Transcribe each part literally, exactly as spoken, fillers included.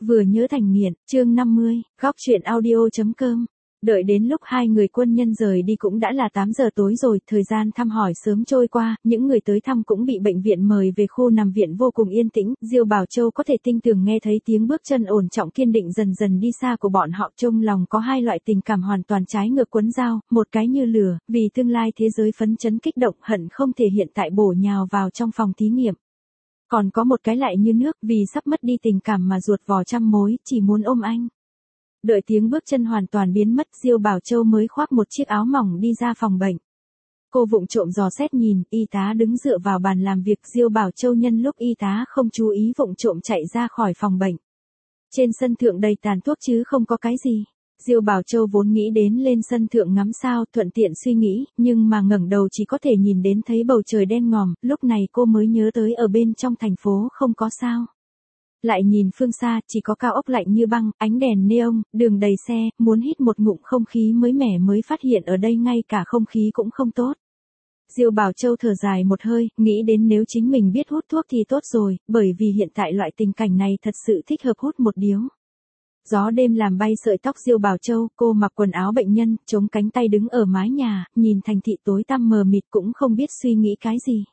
Vừa nhớ thành nghiện, chương năm mươi, góc truyện audio.com. Đợi đến lúc hai người quân nhân rời đi cũng đã là tám giờ tối rồi, thời gian thăm hỏi sớm trôi qua, những người tới thăm cũng bị bệnh viện mời về khu nằm viện vô cùng yên tĩnh, Diêu Bảo Châu có thể tinh tường nghe thấy tiếng bước chân ổn trọng kiên định dần dần đi xa của bọn họ, trong lòng có hai loại tình cảm hoàn toàn trái ngược quấn dao, một cái như lửa, vì tương lai thế giới phấn chấn kích động hận không thể hiện tại bổ nhào vào trong phòng thí nghiệm. Còn có một cái lại như nước, vì sắp mất đi tình cảm mà ruột vò trăm mối, chỉ muốn ôm anh. Đợi tiếng bước chân hoàn toàn biến mất, Diêu Bảo Châu mới khoác một chiếc áo mỏng đi ra phòng bệnh. Cô vụng trộm dò xét nhìn, y tá đứng dựa vào bàn làm việc, Diêu Bảo Châu nhân lúc y tá không chú ý vụng trộm chạy ra khỏi phòng bệnh. Trên sân thượng đầy tàn thuốc chứ không có cái gì. Diêu Bảo Châu vốn nghĩ đến lên sân thượng ngắm sao, thuận tiện suy nghĩ, nhưng mà ngẩng đầu chỉ có thể nhìn đến thấy bầu trời đen ngòm, lúc này cô mới nhớ tới ở bên trong thành phố không có sao. Lại nhìn phương xa, chỉ có cao ốc lạnh như băng, ánh đèn neon, đường đầy xe, muốn hít một ngụm không khí mới mẻ mới phát hiện ở đây ngay cả không khí cũng không tốt. Diêu Bảo Châu thở dài một hơi, nghĩ đến nếu chính mình biết hút thuốc thì tốt rồi, bởi vì hiện tại loại tình cảnh này thật sự thích hợp hút một điếu. Gió đêm làm bay sợi tóc Diêu Bảo Châu, cô mặc quần áo bệnh nhân, chống cánh tay đứng ở mái nhà, nhìn thành thị tối tăm mờ mịt cũng không biết suy nghĩ cái gì.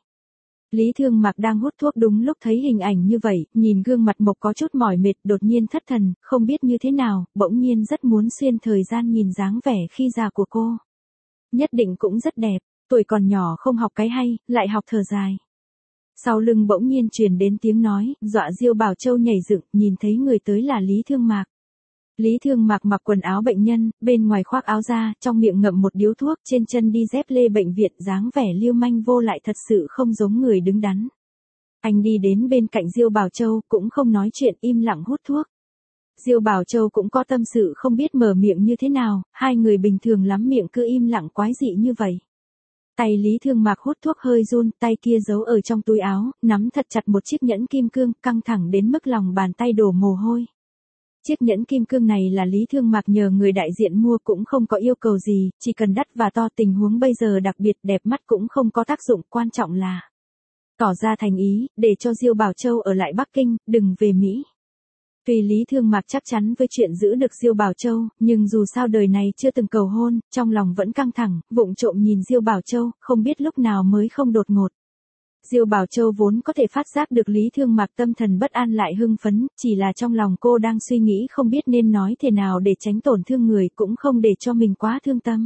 Lý Thương Mạc đang hút thuốc đúng lúc thấy hình ảnh như vậy, nhìn gương mặt Mộc có chút mỏi mệt, đột nhiên thất thần, không biết như thế nào, bỗng nhiên rất muốn xuyên thời gian nhìn dáng vẻ khi già của cô. Nhất định cũng rất đẹp, tuổi còn nhỏ không học cái hay, lại học thở dài. Sau lưng bỗng nhiên truyền đến tiếng nói, dọa Diêu Bảo Châu nhảy dựng, nhìn thấy người tới là Lý Thương Mạc. Lý Thương Mạc mặc quần áo bệnh nhân, bên ngoài khoác áo da, trong miệng ngậm một điếu thuốc, trên chân đi dép lê bệnh viện, dáng vẻ lưu manh vô lại thật sự không giống người đứng đắn. Anh đi đến bên cạnh Diêu Bảo Châu, cũng không nói chuyện, im lặng hút thuốc. Diêu Bảo Châu cũng có tâm sự không biết mở miệng như thế nào, hai người bình thường lắm miệng cứ im lặng quái dị như vậy. Tay Lý Thương Mạc hút thuốc hơi run, tay kia giấu ở trong túi áo, nắm thật chặt một chiếc nhẫn kim cương, căng thẳng đến mức lòng bàn tay đổ mồ hôi. Chiếc nhẫn kim cương này là Lý Thương Mạc nhờ người đại diện mua, cũng không có yêu cầu gì, chỉ cần đắt và to, tình huống bây giờ đặc biệt đẹp mắt cũng không có tác dụng, quan trọng là tỏ ra thành ý, để cho Diêu Bảo Châu ở lại Bắc Kinh, đừng về Mỹ. Tuy Lý Thương Mạc chắc chắn với chuyện giữ được Diêu Bảo Châu, nhưng dù sao đời này chưa từng cầu hôn, trong lòng vẫn căng thẳng, vụng trộm nhìn Diêu Bảo Châu, không biết lúc nào mới không đột ngột. Diêu Bảo Châu vốn có thể phát giác được Lý Thương Mạc tâm thần bất an lại hưng phấn, chỉ là trong lòng cô đang suy nghĩ không biết nên nói thế nào để tránh tổn thương người, cũng không để cho mình quá thương tâm.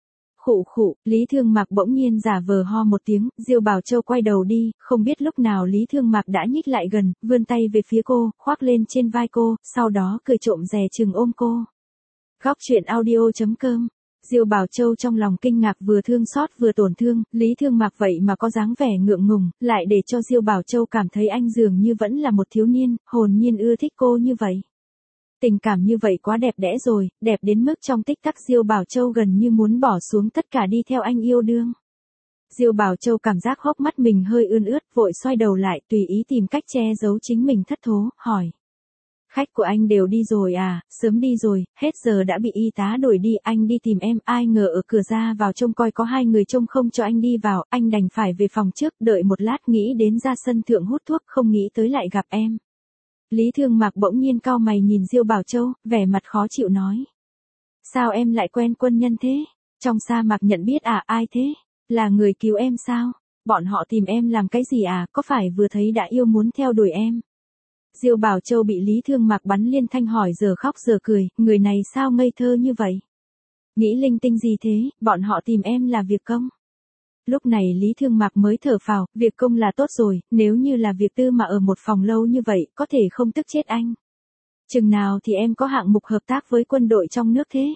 Khụ khụ, Lý Thương Mạc bỗng nhiên giả vờ ho một tiếng, Diêu Bảo Châu quay đầu đi, không biết lúc nào Lý Thương Mạc đã nhích lại gần, vươn tay về phía cô, khoác lên trên vai cô, sau đó cười trộm dè chừng ôm cô. Góc truyện audio.com. Diêu Bảo Châu trong lòng kinh ngạc, vừa thương xót vừa tổn thương, Lý Thương Mạc vậy mà có dáng vẻ ngượng ngùng, lại để cho Diêu Bảo Châu cảm thấy anh dường như vẫn là một thiếu niên, hồn nhiên ưa thích cô như vậy. Tình cảm như vậy quá đẹp đẽ rồi, đẹp đến mức trong tích tắc Diêu Bảo Châu gần như muốn bỏ xuống tất cả đi theo anh yêu đương. Diêu Bảo Châu cảm giác hốc mắt mình hơi ươn ướt, vội xoay đầu lại, tùy ý tìm cách che giấu chính mình thất thố, hỏi. Khách của anh đều đi rồi à, sớm đi rồi, hết giờ đã bị y tá đuổi đi, anh đi tìm em, ai ngờ ở cửa ra vào trông coi có hai người trông không cho anh đi vào, anh đành phải về phòng trước, đợi một lát nghĩ đến ra sân thượng hút thuốc, không nghĩ tới lại gặp em. Lý Thương Mạc bỗng nhiên cau mày nhìn Diêu Bảo Châu, vẻ mặt khó chịu nói. Sao em lại quen quân nhân thế? Trong sa mạc nhận biết à, ai thế? Là người cứu em sao? Bọn họ tìm em làm cái gì à, có phải vừa thấy đã yêu muốn theo đuổi em? Diêu Bảo Châu bị Lý Thương Mạc bắn liên thanh hỏi giờ khóc giờ cười, người này sao ngây thơ như vậy? Nghĩ linh tinh gì thế, bọn họ tìm em là việc công. Lúc này Lý Thương Mạc mới thở phào, việc công là tốt rồi, nếu như là việc tư mà ở một phòng lâu như vậy, có thể không tức chết anh. Chừng nào thì em có hạng mục hợp tác với quân đội trong nước thế?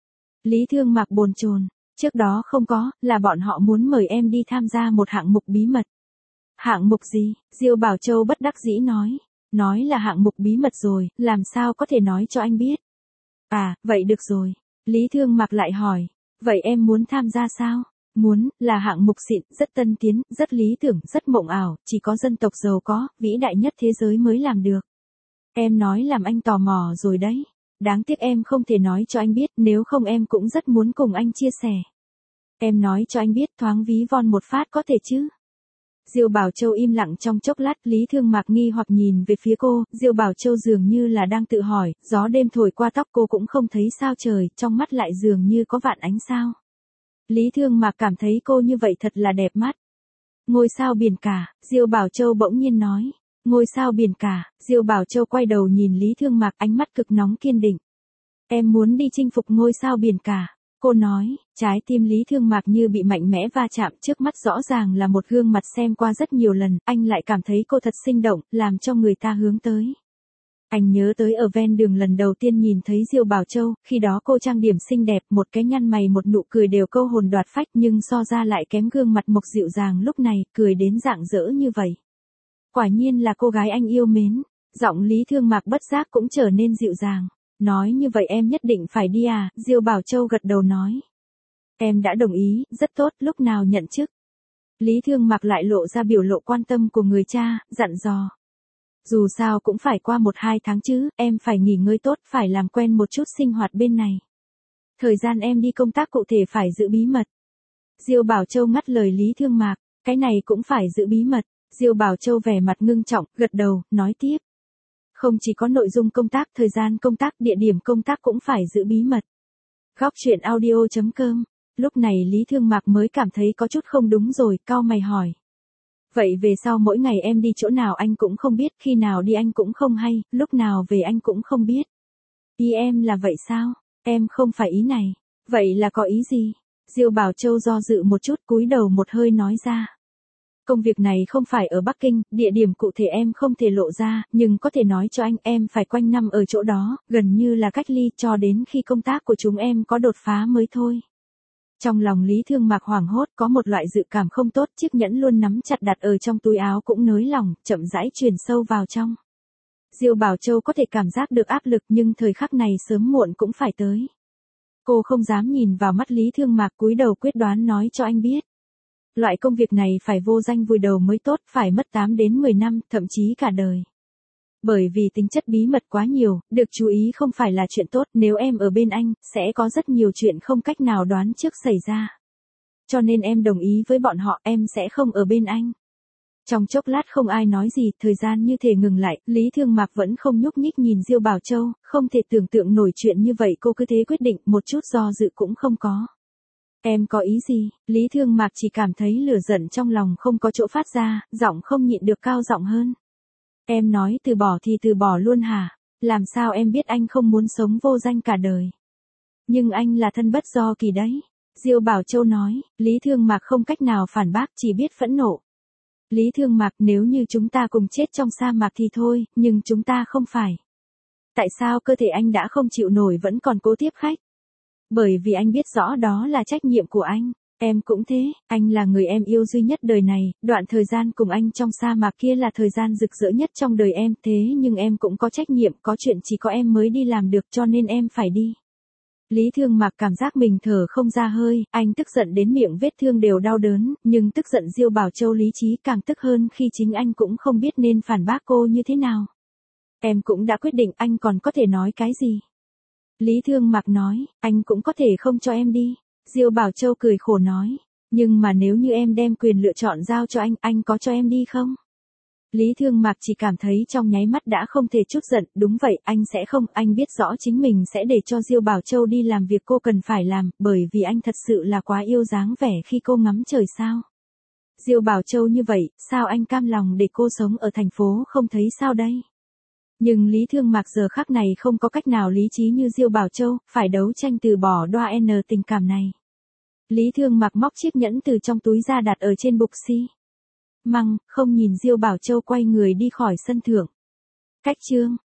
Lý Thương Mạc bồn chồn, trước đó không có, là bọn họ muốn mời em đi tham gia một hạng mục bí mật. Hạng mục gì? Diêu Bảo Châu bất đắc dĩ nói. Nói là hạng mục bí mật rồi, làm sao có thể nói cho anh biết? À, vậy được rồi. Lý Thương Mạc lại hỏi, vậy em muốn tham gia sao? Muốn, là hạng mục xịn, rất tân tiến, rất lý tưởng, rất mộng ảo, chỉ có dân tộc giàu có, vĩ đại nhất thế giới mới làm được. Em nói làm anh tò mò rồi đấy. Đáng tiếc em không thể nói cho anh biết, nếu không em cũng rất muốn cùng anh chia sẻ. Em nói cho anh biết thoáng ví von một phát có thể chứ? Diêu Bảo Châu im lặng trong chốc lát, Lý Thương Mạc nghi hoặc nhìn về phía cô, Diêu Bảo Châu dường như là đang tự hỏi, gió đêm thổi qua tóc cô cũng không thấy sao trời, trong mắt lại dường như có vạn ánh sao. Lý Thương Mạc cảm thấy cô như vậy thật là đẹp mắt. Ngôi sao biển cả, Diêu Bảo Châu bỗng nhiên nói. Ngôi sao biển cả, Diêu Bảo Châu quay đầu nhìn Lý Thương Mạc, ánh mắt cực nóng kiên định. Em muốn đi chinh phục ngôi sao biển cả. Cô nói, trái tim Lý Thương Mạc như bị mạnh mẽ va chạm, trước mắt rõ ràng là một gương mặt xem qua rất nhiều lần, anh lại cảm thấy cô thật sinh động, làm cho người ta hướng tới. Anh nhớ tới ở ven đường lần đầu tiên nhìn thấy Diêu Bảo Châu, khi đó cô trang điểm xinh đẹp, một cái nhăn mày một nụ cười đều câu hồn đoạt phách, nhưng so ra lại kém gương mặt mộc dịu dàng lúc này, cười đến rạng rỡ như vậy. Quả nhiên là cô gái anh yêu mến, giọng Lý Thương Mạc bất giác cũng trở nên dịu dàng. Nói như vậy em nhất định phải đi à, Diêu Bảo Châu gật đầu nói. Em đã đồng ý, rất tốt, lúc nào nhận chức. Lý Thương Mạc lại lộ ra biểu lộ quan tâm của người cha, dặn dò. Dù sao cũng phải qua một hai tháng chứ, em phải nghỉ ngơi tốt, phải làm quen một chút sinh hoạt bên này. Thời gian em đi công tác cụ thể phải giữ bí mật. Diêu Bảo Châu ngắt lời Lý Thương Mạc, cái này cũng phải giữ bí mật. Diêu Bảo Châu vẻ mặt ngưng trọng, gật đầu, nói tiếp. Không chỉ có nội dung công tác, thời gian công tác, địa điểm công tác cũng phải giữ bí mật. Góc chuyện audio chấm com. Lúc này Lý Thương Mạc mới cảm thấy có chút không đúng rồi, cau mày hỏi. Vậy về sau mỗi ngày em đi chỗ nào anh cũng không biết, khi nào đi anh cũng không hay, lúc nào về anh cũng không biết. Ý em là vậy sao? Em không phải ý này. Vậy là có ý gì? Diêu Bảo Châu do dự một chút, cúi đầu một hơi nói ra. Công việc này không phải ở Bắc Kinh, địa điểm cụ thể em không thể lộ ra, nhưng có thể nói cho anh em phải quanh năm ở chỗ đó, gần như là cách ly cho đến khi công tác của chúng em có đột phá mới thôi. Trong lòng Lý Thương Mạc hoảng hốt, có một loại dự cảm không tốt, chiếc nhẫn luôn nắm chặt đặt ở trong túi áo cũng nới lỏng, chậm rãi truyền sâu vào trong. Diêu Bảo Châu có thể cảm giác được áp lực nhưng thời khắc này sớm muộn cũng phải tới. Cô không dám nhìn vào mắt Lý Thương Mạc, cúi đầu quyết đoán nói cho anh biết. Loại công việc này phải vô danh vùi đầu mới tốt, phải mất tám đến mười năm, thậm chí cả đời. Bởi vì tính chất bí mật quá nhiều, được chú ý không phải là chuyện tốt, nếu em ở bên anh, sẽ có rất nhiều chuyện không cách nào đoán trước xảy ra. Cho nên em đồng ý với bọn họ, em sẽ không ở bên anh. Trong chốc lát không ai nói gì, thời gian như thể ngừng lại, Lý Thương Mạc vẫn không nhúc nhích nhìn Diêu Bảo Châu, không thể tưởng tượng nổi chuyện như vậy, cô cứ thế quyết định, một chút do dự cũng không có. Em có ý gì? Lý Thương Mạc chỉ cảm thấy lửa giận trong lòng không có chỗ phát ra, giọng không nhịn được cao giọng hơn. Em nói từ bỏ thì từ bỏ luôn hả? Làm sao em biết anh không muốn sống vô danh cả đời? Nhưng anh là thân bất do kỳ đấy. Diêu Bảo Châu nói, Lý Thương Mạc không cách nào phản bác, chỉ biết phẫn nộ. Lý Thương Mạc, nếu như chúng ta cùng chết trong sa mạc thì thôi, nhưng chúng ta không phải. Tại sao cơ thể anh đã không chịu nổi vẫn còn cố tiếp khách? Bởi vì anh biết rõ đó là trách nhiệm của anh. Em cũng thế, anh là người em yêu duy nhất đời này, đoạn thời gian cùng anh trong sa mạc kia là thời gian rực rỡ nhất trong đời em, thế nhưng em cũng có trách nhiệm, có chuyện chỉ có em mới đi làm được cho nên em phải đi. Lý Thương Mạc cảm giác mình thở không ra hơi, anh tức giận đến miệng vết thương đều đau đớn, nhưng tức giận Diêu Bảo Châu lý trí càng tức hơn khi chính anh cũng không biết nên phản bác cô như thế nào. Em cũng đã quyết định, anh còn có thể nói cái gì? Lý Thương Mạc nói, anh cũng có thể không cho em đi. Diêu Bảo Châu cười khổ nói, nhưng mà nếu như em đem quyền lựa chọn giao cho anh, anh có cho em đi không? Lý Thương Mạc chỉ cảm thấy trong nháy mắt đã không thể chút giận, đúng vậy, anh sẽ không, anh biết rõ chính mình sẽ để cho Diêu Bảo Châu đi làm việc cô cần phải làm, bởi vì anh thật sự là quá yêu dáng vẻ khi cô ngắm trời sao. Diêu Bảo Châu như vậy, sao anh cam lòng để cô sống ở thành phố không thấy sao đây? Nhưng Lý Thương Mạc giờ khắc này không có cách nào lý trí như Diêu Bảo Châu, phải đấu tranh từ bỏ đoa n tình cảm này. Lý Thương Mạc móc chiếc nhẫn từ trong túi ra đặt ở trên bục xi măng, không nhìn Diêu Bảo Châu quay người đi khỏi sân thượng. Cách chương